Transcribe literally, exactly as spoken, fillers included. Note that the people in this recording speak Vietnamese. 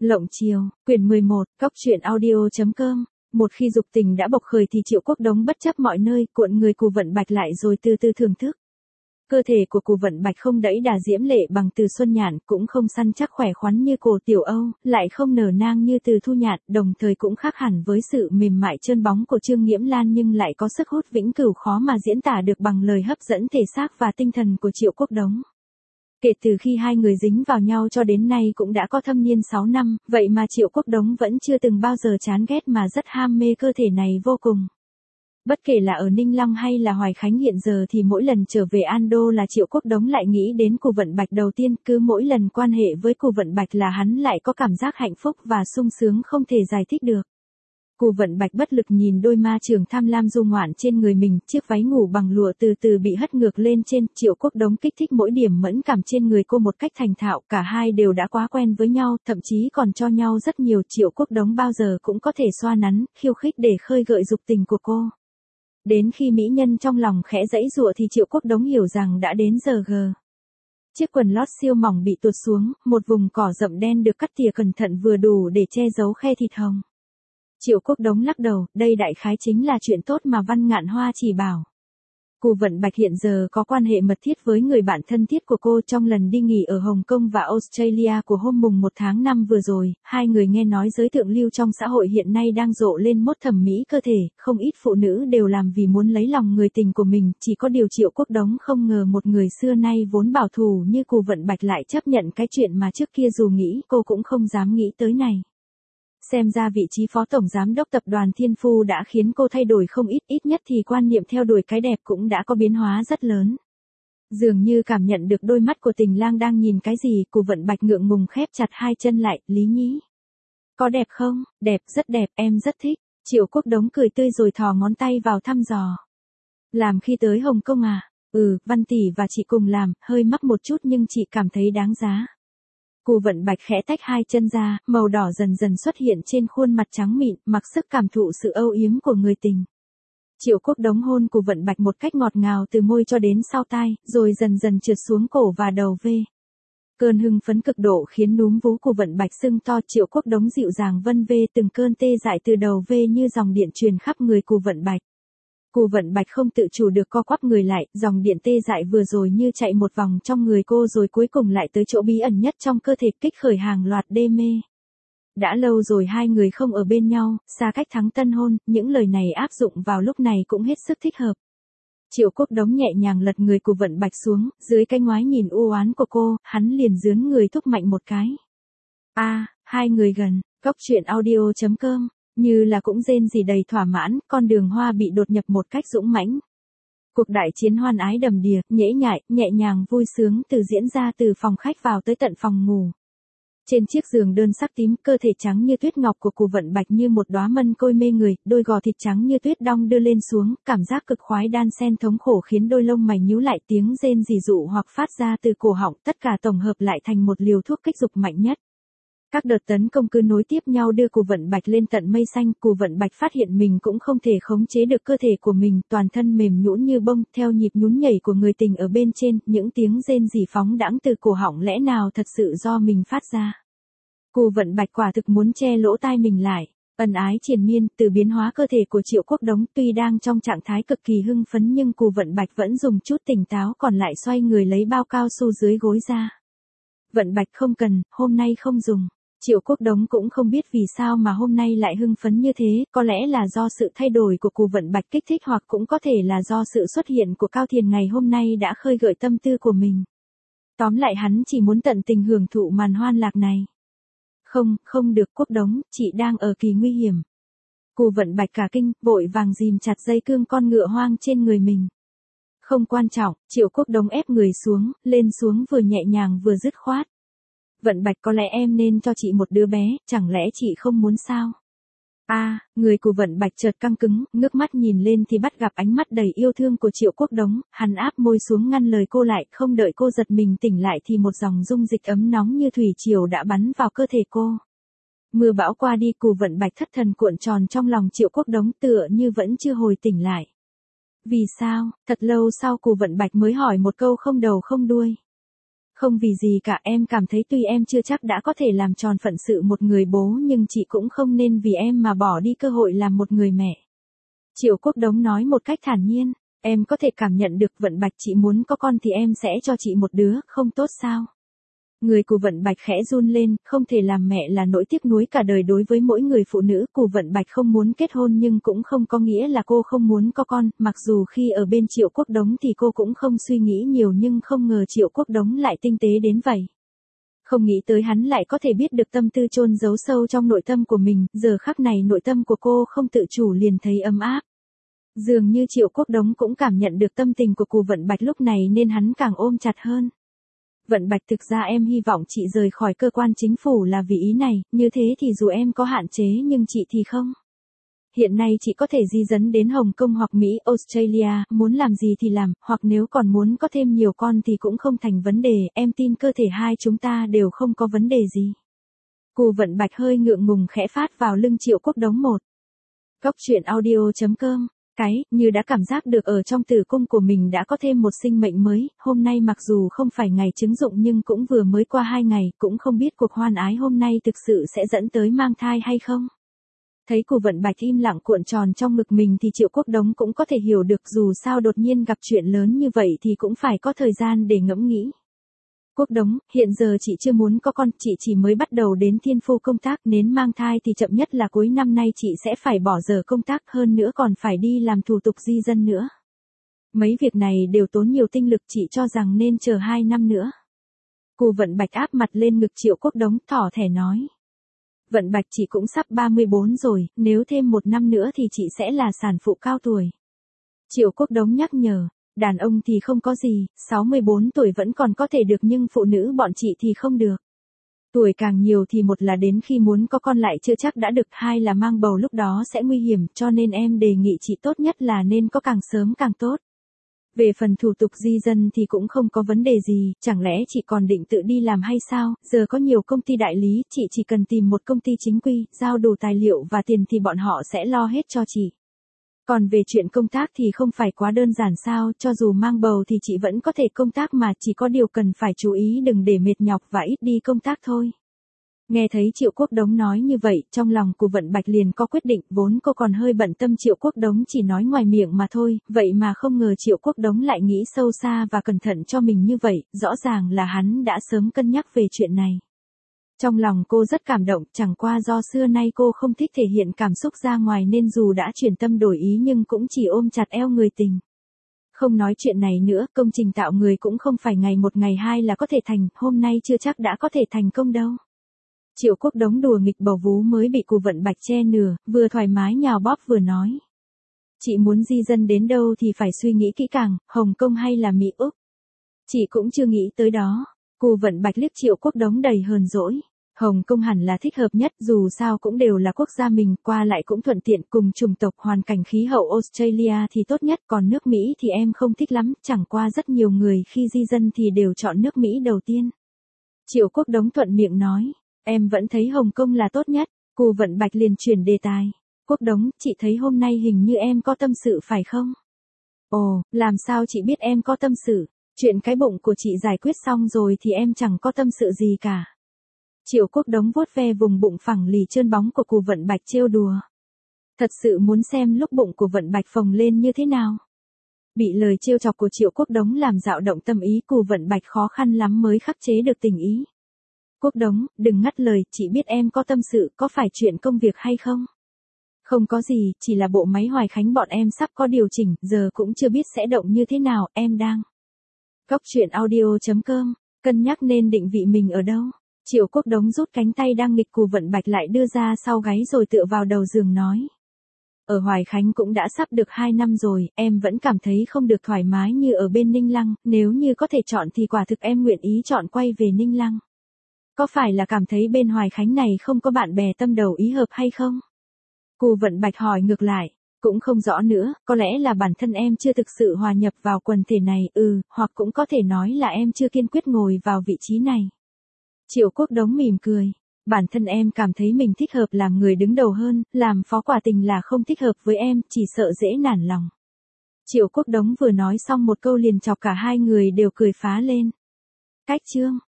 Lộng Chiều, quyển mười một, cóc truyện audio.com. Một khi dục tình đã bộc khởi thì Triệu Quốc Đống bất chấp mọi nơi, cuộn người Cù Vận Bạch lại rồi từ từ thưởng thức. Cơ thể của Cù Vận Bạch không đẫy đà diễm lệ bằng Từ Xuân Nhạn, cũng không săn chắc khỏe khoắn như Cổ Tiểu Âu, lại không nở nang như Từ Thu Nhạn, đồng thời cũng khác hẳn với sự mềm mại trơn bóng của Trương Nghiễm Lan, nhưng lại có sức hút vĩnh cửu khó mà diễn tả được bằng lời hấp dẫn thể xác và tinh thần của Triệu Quốc Đống. Kể từ khi hai người dính vào nhau cho đến nay cũng đã có thâm niên sáu năm, vậy mà Triệu Quốc Đống vẫn chưa từng bao giờ chán ghét mà rất ham mê cơ thể này vô cùng. Bất kể là ở Ninh Long hay là Hoài Khánh hiện giờ thì mỗi lần trở về An Đô là Triệu Quốc Đống lại nghĩ đến Cù Vận Bạch đầu tiên, cứ mỗi lần quan hệ với Cù Vận Bạch là hắn lại có cảm giác hạnh phúc và sung sướng không thể giải thích được. Cù Vận Bạch bất lực nhìn đôi ma trường tham lam du ngoạn trên người mình, chiếc váy ngủ bằng lụa từ từ bị hất ngược lên trên, Triệu Quốc Đống kích thích mỗi điểm mẫn cảm trên người cô một cách thành thạo, cả hai đều đã quá quen với nhau, thậm chí còn cho nhau rất nhiều, Triệu Quốc Đống bao giờ cũng có thể xoa nắn, khiêu khích để khơi gợi dục tình của cô. Đến khi mỹ nhân trong lòng khẽ giãy giụa thì Triệu Quốc Đống hiểu rằng đã đến giờ gờ. Chiếc quần lót siêu mỏng bị tuột xuống, một vùng cỏ rậm đen được cắt tỉa cẩn thận vừa đủ để che giấu khe thịt hồng. Triệu Quốc Đống lắc đầu, đây đại khái chính là chuyện tốt mà Văn Ngạn Hoa chỉ bảo. Cù Vận Bạch hiện giờ có quan hệ mật thiết với người bạn thân thiết của cô. Trong lần đi nghỉ ở Hồng Kông và Australia của hôm mùng một tháng năm vừa rồi, hai người nghe nói giới thượng lưu trong xã hội hiện nay đang rộ lên mốt thẩm mỹ cơ thể, không ít phụ nữ đều làm vì muốn lấy lòng người tình của mình, chỉ có điều Triệu Quốc Đống không ngờ một người xưa nay vốn bảo thủ như Cù Vận Bạch lại chấp nhận cái chuyện mà trước kia dù nghĩ cô cũng không dám nghĩ tới này. Xem ra vị trí phó tổng giám đốc tập đoàn Thiên Phu đã khiến cô thay đổi không ít, ít nhất thì quan niệm theo đuổi cái đẹp cũng đã có biến hóa rất lớn. Dường như cảm nhận được đôi mắt của Tình Lang đang nhìn cái gì, Cù Vận Bạch ngượng ngùng khép chặt hai chân lại, Lý Nhĩ. Có đẹp không? Đẹp, rất đẹp, em rất thích. Triệu Quốc Đống cười tươi rồi thò ngón tay vào thăm dò. Làm khi tới Hồng Kông à? Ừ, Văn tỷ và chị cùng làm, hơi mắc một chút nhưng chị cảm thấy đáng giá. Cù Vận Bạch khẽ tách hai chân ra, màu đỏ dần dần xuất hiện trên khuôn mặt trắng mịn, mặc sức cảm thụ sự âu yếm của người tình. Triệu Quốc Đống hôn Cù Vận Bạch một cách ngọt ngào từ môi cho đến sau tai, rồi dần dần trượt xuống cổ và đầu V. Cơn hưng phấn cực độ khiến núm vú Cù Vận Bạch sưng to, Triệu Quốc Đống dịu dàng vân vê từng cơn tê dại từ đầu V như dòng điện truyền khắp người Cù Vận Bạch. Cù Vận Bạch không tự chủ được co quắp người lại, dòng điện tê dại vừa rồi như chạy một vòng trong người cô rồi cuối cùng lại tới chỗ bí ẩn nhất trong cơ thể, kích khởi hàng loạt đê mê. Đã lâu rồi hai người không ở bên nhau, xa cách thắng tân hôn, những lời này áp dụng vào lúc này cũng hết sức thích hợp. Triệu Quốc Đống nhẹ nhàng lật người Cù Vận Bạch xuống, dưới cái ngoái nhìn u oán của cô, hắn liền dướn người thúc mạnh một cái. A, à, hai người gần, cóc truyện audio.com. Như là cũng rên gì đầy thỏa mãn, con đường hoa bị đột nhập một cách dũng mãnh. Cuộc đại chiến hoan ái đầm đìa, nhễ nhại, nhẹ nhàng vui sướng từ diễn ra từ phòng khách vào tới tận phòng ngủ. Trên chiếc giường đơn sắc tím, cơ thể trắng như tuyết ngọc của Cù Vận Bạch như một đóa mân côi mê người, đôi gò thịt trắng như tuyết đong đưa lên xuống, cảm giác cực khoái đan xen thống khổ khiến đôi lông mày nhíu lại, tiếng rên rỉ dụ hoặc phát ra từ cổ họng, tất cả tổng hợp lại thành một liều thuốc kích dục mạnh nhất. Các đợt tấn công cứ nối tiếp nhau đưa Cù Vận Bạch lên tận mây xanh, Cù Vận Bạch phát hiện mình cũng không thể khống chế được cơ thể của mình, toàn thân mềm nhũn như bông, theo nhịp nhún nhảy của người tình ở bên trên, những tiếng rên rỉ phóng đãng từ cổ họng lẽ nào thật sự do mình phát ra. Cù Vận Bạch quả thực muốn che lỗ tai mình lại, ân ái triền miên, từ biến hóa cơ thể của Triệu Quốc Đống, tuy đang trong trạng thái cực kỳ hưng phấn nhưng Cù Vận Bạch vẫn dùng chút tỉnh táo còn lại xoay người lấy bao cao su dưới gối ra. Vận Bạch không cần, hôm nay không dùng. Triệu Quốc Đống cũng không biết vì sao mà hôm nay lại hưng phấn như thế, có lẽ là do sự thay đổi của Cù Vận Bạch kích thích hoặc cũng có thể là do sự xuất hiện của Cao Thiền ngày hôm nay đã khơi gợi tâm tư của mình. Tóm lại hắn chỉ muốn tận tình hưởng thụ màn hoan lạc này. Không, không được Quốc Đống, chị đang ở kỳ nguy hiểm. Cù Vận Bạch cả kinh, vội vàng ghìm chặt dây cương con ngựa hoang trên người mình. Không quan trọng, Triệu Quốc Đống ép người xuống, lên xuống vừa nhẹ nhàng vừa dứt khoát. Vận Bạch, có lẽ em nên cho chị một đứa bé, chẳng lẽ chị không muốn sao? A, à, người Cù Vận Bạch chợt căng cứng, ngước mắt nhìn lên thì bắt gặp ánh mắt đầy yêu thương của Triệu Quốc Đống, hắn áp môi xuống ngăn lời cô lại, không đợi cô giật mình tỉnh lại thì một dòng dung dịch ấm nóng như thủy triều đã bắn vào cơ thể cô. Mưa bão qua đi, Cù Vận Bạch thất thần cuộn tròn trong lòng Triệu Quốc Đống tựa như vẫn chưa hồi tỉnh lại. Vì sao? Thật lâu sau Cù Vận Bạch mới hỏi một câu không đầu không đuôi. Không vì gì cả, em cảm thấy tuy em chưa chắc đã có thể làm tròn phận sự một người bố nhưng chị cũng không nên vì em mà bỏ đi cơ hội làm một người mẹ. Triệu Quốc Đống nói một cách thản nhiên, em có thể cảm nhận được Vận Bạch chị muốn có con thì em sẽ cho chị một đứa, không tốt sao? Người của Vận Bạch khẽ run lên, không thể làm mẹ là nỗi tiếc nuối cả đời đối với mỗi người phụ nữ. Của Vận Bạch không muốn kết hôn nhưng cũng không có nghĩa là cô không muốn có con, mặc dù khi ở bên Triệu Quốc Đống thì cô cũng không suy nghĩ nhiều nhưng không ngờ Triệu Quốc Đống lại tinh tế đến vậy. Không nghĩ tới hắn lại có thể biết được tâm tư chôn giấu sâu trong nội tâm của mình, giờ khắc này nội tâm của cô không tự chủ liền thấy ấm áp. Dường như Triệu Quốc Đống cũng cảm nhận được tâm tình của Cù Vận Bạch lúc này nên hắn càng ôm chặt hơn. Vận Bạch, thực ra em hy vọng chị rời khỏi cơ quan chính phủ là vì ý này, như thế thì dù em có hạn chế nhưng chị thì không. Hiện nay chị có thể di dân đến Hồng Kông hoặc Mỹ, Australia, muốn làm gì thì làm, hoặc nếu còn muốn có thêm nhiều con thì cũng không thành vấn đề, em tin cơ thể hai chúng ta đều không có vấn đề gì. Cù Vận Bạch hơi ngượng ngùng khẽ phát vào lưng Triệu Quốc Đống một. Góc truyện audio chấm com. Cái, như đã cảm giác được ở trong tử cung của mình đã có thêm một sinh mệnh mới, hôm nay mặc dù không phải ngày trứng dụng nhưng cũng vừa mới qua hai ngày, cũng không biết cuộc hoan ái hôm nay thực sự sẽ dẫn tới mang thai hay không. Thấy Cù Vận Bạch im lặng cuộn tròn trong ngực mình thì Triệu Quốc Đống cũng có thể hiểu được dù sao đột nhiên gặp chuyện lớn như vậy thì cũng phải có thời gian để ngẫm nghĩ. Quốc Đống, hiện giờ chị chưa muốn có con, chị chỉ mới bắt đầu đến Thiên Phu công tác, nếu mang thai thì chậm nhất là cuối năm nay chị sẽ phải bỏ giờ công tác, hơn nữa còn phải đi làm thủ tục di dân nữa. Mấy việc này đều tốn nhiều tinh lực, chị cho rằng nên chờ hai năm nữa. Cù Vận Bạch áp mặt lên ngực Triệu Quốc Đống, thỏ thẻ nói. Vận Bạch, chị cũng sắp ba mươi bốn rồi, nếu thêm một năm nữa thì chị sẽ là sản phụ cao tuổi. Triệu Quốc Đống nhắc nhở. Đàn ông thì không có gì, sáu mươi bốn tuổi vẫn còn có thể được nhưng phụ nữ bọn chị thì không được. Tuổi càng nhiều thì một là đến khi muốn có con lại chưa chắc đã được, hai là mang bầu lúc đó sẽ nguy hiểm, cho nên em đề nghị chị tốt nhất là nên có càng sớm càng tốt. Về phần thủ tục di dân thì cũng không có vấn đề gì, chẳng lẽ chị còn định tự đi làm hay sao, giờ có nhiều công ty đại lý, chị chỉ cần tìm một công ty chính quy, giao đủ tài liệu và tiền thì bọn họ sẽ lo hết cho chị. Còn về chuyện công tác thì không phải quá đơn giản sao, cho dù mang bầu thì chị vẫn có thể công tác mà, chỉ có điều cần phải chú ý đừng để mệt nhọc và ít đi công tác thôi. Nghe thấy Triệu Quốc Đống nói như vậy, trong lòng của Vận Bạch liền có quyết định, vốn cô còn hơi bận tâm Triệu Quốc Đống chỉ nói ngoài miệng mà thôi, vậy mà không ngờ Triệu Quốc Đống lại nghĩ sâu xa và cẩn thận cho mình như vậy, rõ ràng là hắn đã sớm cân nhắc về chuyện này. Trong lòng cô rất cảm động, chẳng qua do xưa nay cô không thích thể hiện cảm xúc ra ngoài nên dù đã chuyển tâm đổi ý nhưng cũng chỉ ôm chặt eo người tình. Không nói chuyện này nữa, công trình tạo người cũng không phải ngày một ngày hai là có thể thành, hôm nay chưa chắc đã có thể thành công đâu. Triệu Quốc Đống đùa nghịch bầu vú mới bị Cù Vận Bạch che nửa, vừa thoải mái nhào bóp vừa nói. Chị muốn di dân đến đâu thì phải suy nghĩ kỹ càng, Hồng Kông hay là Mỹ Úc? Chị cũng chưa nghĩ tới đó. Cù Vận Bạch liếc Triệu Quốc Đống đầy hờn dỗi. Hồng Kông hẳn là thích hợp nhất, dù sao cũng đều là quốc gia mình, qua lại cũng thuận tiện, cùng chủng tộc, hoàn cảnh khí hậu Australia thì tốt nhất, còn nước Mỹ thì em không thích lắm, chẳng qua rất nhiều người khi di dân thì đều chọn nước Mỹ đầu tiên. Triệu Quốc Đống thuận miệng nói, em vẫn thấy Hồng Kông là tốt nhất. Cù Vận Bạch liền chuyển đề tài. Quốc Đống, chị thấy hôm nay hình như em có tâm sự phải không? Ồ, làm sao chị biết em có tâm sự? Chuyện cái bụng của chị giải quyết xong rồi thì em chẳng có tâm sự gì cả. Triệu Quốc Đống vuốt ve vùng bụng phẳng lì trơn bóng của Cù Vận Bạch trêu đùa. Thật sự muốn xem lúc bụng của Vận Bạch phồng lên như thế nào. Bị lời trêu chọc của Triệu Quốc Đống làm dao động tâm ý, Cù Vận Bạch khó khăn lắm mới khắc chế được tình ý. Quốc Đống, đừng ngắt lời, chị biết em có tâm sự, có phải chuyện công việc hay không? Không có gì, chỉ là bộ máy Hoài Khánh bọn em sắp có điều chỉnh, giờ cũng chưa biết sẽ động như thế nào, em đang. Góc truyện audio chấm com, cân nhắc nên định vị mình ở đâu. Triệu Quốc Đống rút cánh tay đang nghịch Cù Vận Bạch lại đưa ra sau gáy rồi tựa vào đầu giường nói. Ở Hoài Khánh cũng đã sắp được hai năm rồi, em vẫn cảm thấy không được thoải mái như ở bên Ninh Lăng, nếu như có thể chọn thì quả thực em nguyện ý chọn quay về Ninh Lăng. Có phải là cảm thấy bên Hoài Khánh này không có bạn bè tâm đầu ý hợp hay không? Cù Vận Bạch hỏi ngược lại, cũng không rõ nữa, có lẽ là bản thân em chưa thực sự hòa nhập vào quần thể này, ừ, hoặc cũng có thể nói là em chưa kiên quyết ngồi vào vị trí này. Triệu Quốc Đống mỉm cười, bản thân em cảm thấy mình thích hợp làm người đứng đầu hơn, làm phó quả tình là không thích hợp với em, chỉ sợ dễ nản lòng. Triệu Quốc Đống vừa nói xong một câu liền chọc cả hai người đều cười phá lên. Cách chương